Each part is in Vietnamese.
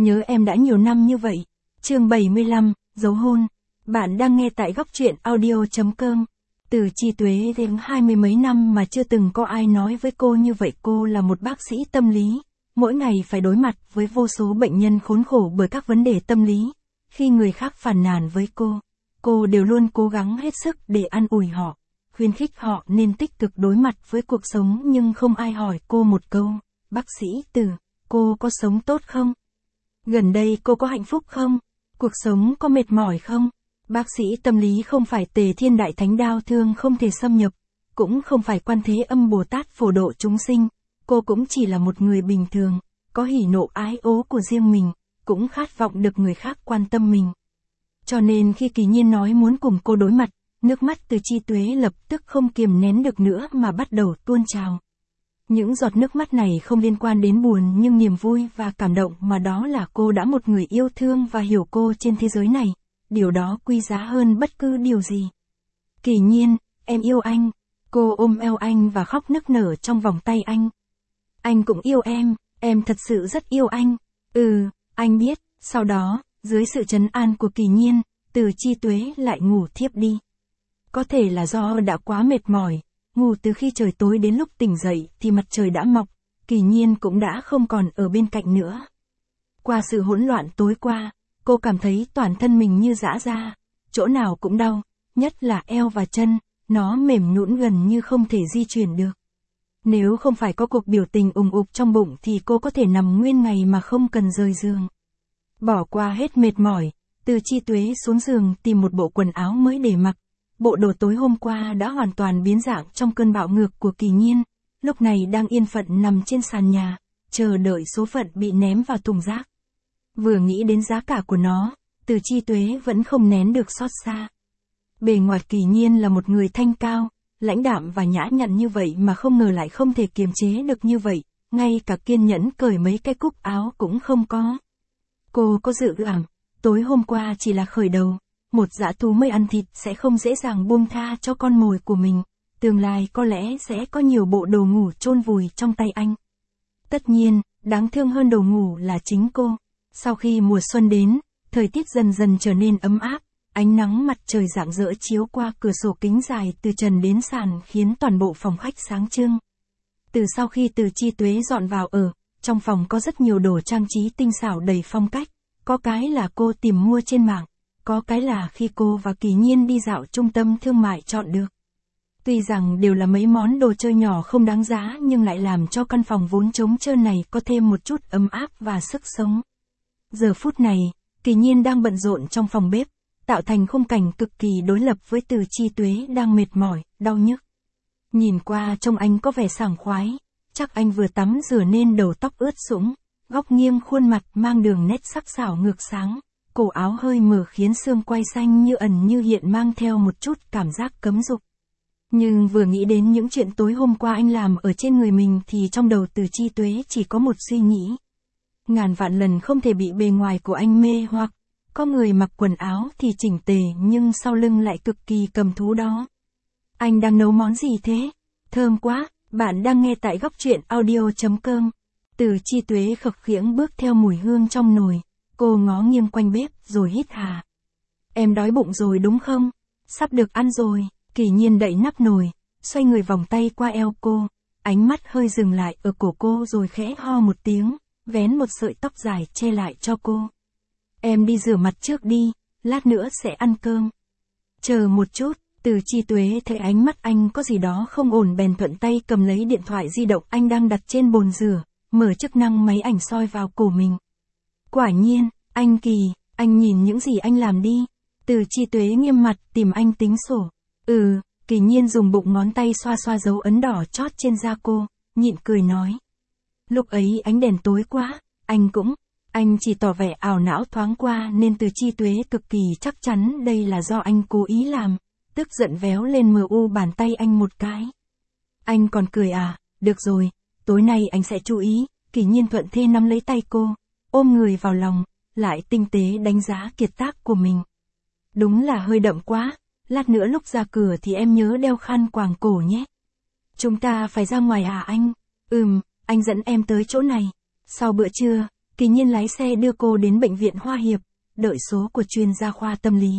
Nhớ em đã nhiều năm như vậy. Chương 75, dấu hôn. Bạn đang nghe tại góc truyện audio.com. Từ Chi Tuế đến 20 mấy năm mà chưa từng có ai nói với cô như vậy. Cô là một bác sĩ tâm lý, mỗi ngày phải đối mặt với vô số bệnh nhân khốn khổ bởi các vấn đề tâm lý. Khi người khác phàn nàn với cô đều luôn cố gắng hết sức để an ủi họ, khuyến khích họ nên tích cực đối mặt với cuộc sống, nhưng không ai hỏi cô một câu: "Bác sĩ Từ, cô có sống tốt không? Gần đây cô có hạnh phúc không? Cuộc sống có mệt mỏi không?" Bác sĩ tâm lý không phải Tề Thiên Đại Thánh đau thương không thể xâm nhập, cũng không phải Quan Thế Âm Bồ Tát phổ độ chúng sinh. Cô cũng chỉ là một người bình thường, có hỉ nộ ái ố của riêng mình, cũng khát vọng được người khác quan tâm mình. Cho nên khi Kỳ Nhiên nói muốn cùng cô đối mặt, nước mắt Từ Chi Tuế lập tức không kiềm nén được nữa mà bắt đầu tuôn trào. Những giọt nước mắt này không liên quan đến buồn nhưng niềm vui và cảm động, mà đó là cô đã một người yêu thương và hiểu cô trên thế giới này. Điều đó quý giá hơn bất cứ điều gì. "Kỳ Nhiên, em yêu anh." Cô ôm eo anh và khóc nức nở trong vòng tay anh. "Anh cũng yêu em thật sự rất yêu anh." "Ừ, anh biết." Sau đó, dưới sự trấn an của Kỳ Nhiên, Từ Chi Tuế lại ngủ thiếp đi. Có thể là do đã quá mệt mỏi, ngủ từ khi trời tối đến lúc tỉnh dậy thì mặt trời đã mọc, Kỳ Nhiên cũng đã không còn ở bên cạnh nữa. Qua sự hỗn loạn tối qua, cô cảm thấy toàn thân mình như giã ra, chỗ nào cũng đau, nhất là eo và chân, nó mềm nhũn gần như không thể di chuyển được. Nếu không phải có cuộc biểu tình ùng ục trong bụng thì cô có thể nằm nguyên ngày mà không cần rời giường. Bỏ qua hết mệt mỏi, Từ Chi Tuế xuống giường tìm một bộ quần áo mới để mặc. Bộ đồ tối hôm qua đã hoàn toàn biến dạng trong cơn bạo ngược của Kỳ Nhiên, lúc này đang yên phận nằm trên sàn nhà, chờ đợi số phận bị ném vào thùng rác. Vừa nghĩ đến giá cả của nó, Từ Chi Tuế vẫn không nén được xót xa. Bề ngoài Kỳ Nhiên là một người thanh cao, lãnh đạm và nhã nhặn như vậy mà không ngờ lại không thể kiềm chế được như vậy, ngay cả kiên nhẫn cởi mấy cái cúc áo cũng không có. Cô có dự cảm, tối hôm qua chỉ là khởi đầu, một dã thú mới ăn thịt sẽ không dễ dàng buông tha cho con mồi của mình, tương lai có lẽ sẽ có nhiều bộ đồ ngủ chôn vùi trong tay anh. Tất nhiên, đáng thương hơn đồ ngủ là chính cô. Sau khi mùa xuân đến, thời tiết dần dần trở nên ấm áp, ánh nắng mặt trời rạng rỡ chiếu qua cửa sổ kính dài từ trần đến sàn khiến toàn bộ phòng khách sáng trưng. Từ sau khi Từ Chi Tuế dọn vào ở, trong phòng có rất nhiều đồ trang trí tinh xảo đầy phong cách, có cái là cô tìm mua trên mạng, có cái là khi cô và Kỳ Nhiên đi dạo trung tâm thương mại chọn được. Tuy rằng đều là mấy món đồ chơi nhỏ không đáng giá nhưng lại làm cho căn phòng vốn trống trơn này có thêm một chút ấm áp và sức sống. Giờ phút này, Kỳ Nhiên đang bận rộn trong phòng bếp, tạo thành khung cảnh cực kỳ đối lập với Từ Chi Tuế đang mệt mỏi, đau nhức. Nhìn qua trông anh có vẻ sảng khoái, chắc anh vừa tắm rửa nên đầu tóc ướt sũng, góc nghiêng khuôn mặt mang đường nét sắc sảo ngược sáng, cổ áo hơi mở khiến xương quai xanh như ẩn như hiện mang theo một chút cảm giác cấm dục. Nhưng vừa nghĩ đến những chuyện tối hôm qua anh làm ở trên người mình thì trong đầu Từ Chi Tuế chỉ có một suy nghĩ. Ngàn vạn lần không thể bị bề ngoài của anh mê hoặc, có người mặc quần áo thì chỉnh tề nhưng sau lưng lại cực kỳ cầm thú đó. Anh đang nấu món gì thế? Thơm quá, bạn đang nghe tại góc truyện audio.com. Từ Chi Tuế khập khiễng bước theo mùi hương trong nồi, cô ngó nghiêng quanh bếp rồi hít hà. "Em đói bụng rồi đúng không? Sắp được ăn rồi." Kỳ Nhiên đậy nắp nồi, xoay người vòng tay qua eo cô, ánh mắt hơi dừng lại ở cổ cô rồi khẽ ho một tiếng, vén một sợi tóc dài che lại cho cô. "Em đi rửa mặt trước đi, lát nữa sẽ ăn cơm." "Chờ một chút." Từ Chi Tuế thấy ánh mắt anh có gì đó không ổn bèn thuận tay cầm lấy điện thoại di động anh đang đặt trên bồn rửa, mở chức năng máy ảnh soi vào cổ mình. "Quả nhiên, anh Kỳ, anh nhìn những gì anh làm đi." Từ Chi Tuế nghiêm mặt tìm anh tính sổ. "Ừ." Kỳ Nhiên dùng bụng ngón tay xoa xoa dấu ấn đỏ chót trên da cô, nhịn cười nói. "Lúc ấy ánh đèn tối quá, anh chỉ tỏ vẻ ảo não thoáng qua nên Từ Chi Tuế cực kỳ chắc chắn đây là do anh cố ý làm, tức giận véo lên mu bàn tay anh một cái. "Anh còn cười à, được rồi, tối nay anh sẽ chú ý." Kỳ Nhiên thuận thế nắm lấy tay cô, ôm người vào lòng, lại tinh tế đánh giá kiệt tác của mình. "Đúng là hơi đậm quá, lát nữa lúc ra cửa thì em nhớ đeo khăn quàng cổ nhé." "Chúng ta phải ra ngoài à anh?" Anh dẫn em tới chỗ này." Sau bữa trưa, Kỳ Nhiên lái xe đưa cô đến bệnh viện Hoa Hiệp, đợi số của chuyên gia khoa tâm lý.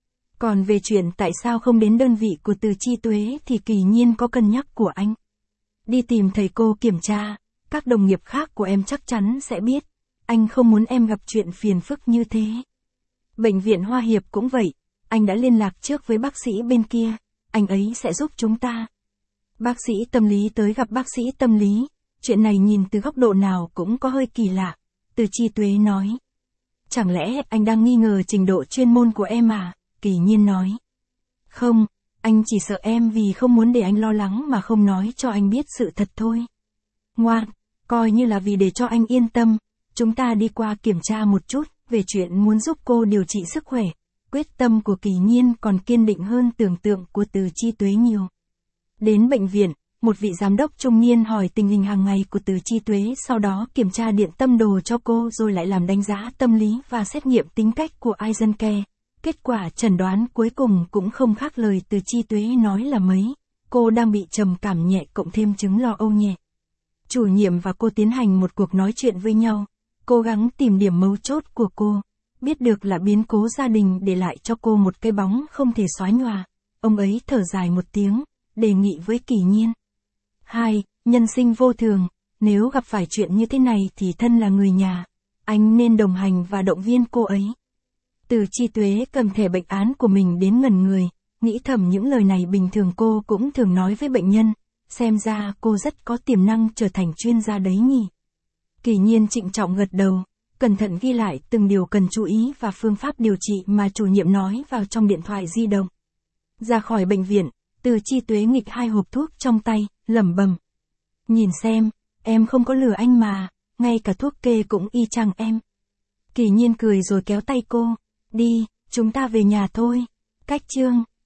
Còn về chuyện tại sao không đến đơn vị của Từ Chi Tuế thì Kỳ Nhiên có cân nhắc của anh. Đi tìm thầy cô kiểm tra, các đồng nghiệp khác của em chắc chắn sẽ biết. Anh không muốn em gặp chuyện phiền phức như thế. Bệnh viện Hoa Hiệp cũng vậy, anh đã liên lạc trước với bác sĩ bên kia, anh ấy sẽ giúp chúng ta. Bác sĩ tâm lý tới gặp bác sĩ tâm lý, chuyện này nhìn từ góc độ nào cũng có hơi kỳ lạ, Từ Chi Tuế nói. Chẳng lẽ anh đang nghi ngờ trình độ chuyên môn của em à? Kỳ Nhiên nói. Không, anh chỉ sợ em vì không muốn để anh lo lắng mà không nói cho anh biết sự thật thôi. Ngoan, coi như là vì để cho anh yên tâm, chúng ta đi qua kiểm tra một chút về chuyện muốn giúp cô điều trị sức khỏe. Quyết tâm của Kỳ Nhiên còn kiên định hơn tưởng tượng của Từ Chi Tuế nhiều. Đến bệnh viện, một vị giám đốc trung niên hỏi tình hình hàng ngày của Từ Chi Tuế, sau đó kiểm tra điện tâm đồ cho cô rồi lại làm đánh giá tâm lý và xét nghiệm tính cách của Eisenkere. Kết quả chẩn đoán cuối cùng cũng không khác lời Từ Chi Tuế nói là mấy. Cô đang bị trầm cảm nhẹ cộng thêm chứng lo âu nhẹ. Chủ nhiệm và cô tiến hành một cuộc nói chuyện với nhau, cố gắng tìm điểm mấu chốt của cô. Biết được là biến cố gia đình để lại cho cô một cái bóng không thể xóa nhòa. Ông ấy thở dài một tiếng, đề nghị với Kỳ Nhiên. 2. Nhân sinh vô thường, nếu gặp phải chuyện như thế này thì thân là người nhà, anh nên đồng hành và động viên cô ấy. Từ Chi Tuế cầm thẻ bệnh án của mình đến ngẩn người, nghĩ thầm những lời này bình thường cô cũng thường nói với bệnh nhân, xem ra cô rất có tiềm năng trở thành chuyên gia đấy nhỉ. Kỳ Nhiên trịnh trọng gật đầu, cẩn thận ghi lại từng điều cần chú ý và phương pháp điều trị mà chủ nhiệm nói vào trong điện thoại di động. Ra khỏi bệnh viện, Từ Chi Tuế nghịch 2 hộp thuốc trong tay, lẩm bẩm. Nhìn xem, em không có lừa anh mà, ngay cả thuốc kê cũng y chang em. Kỳ Nhiên cười rồi kéo tay cô, đi, chúng ta về nhà thôi. Cách chương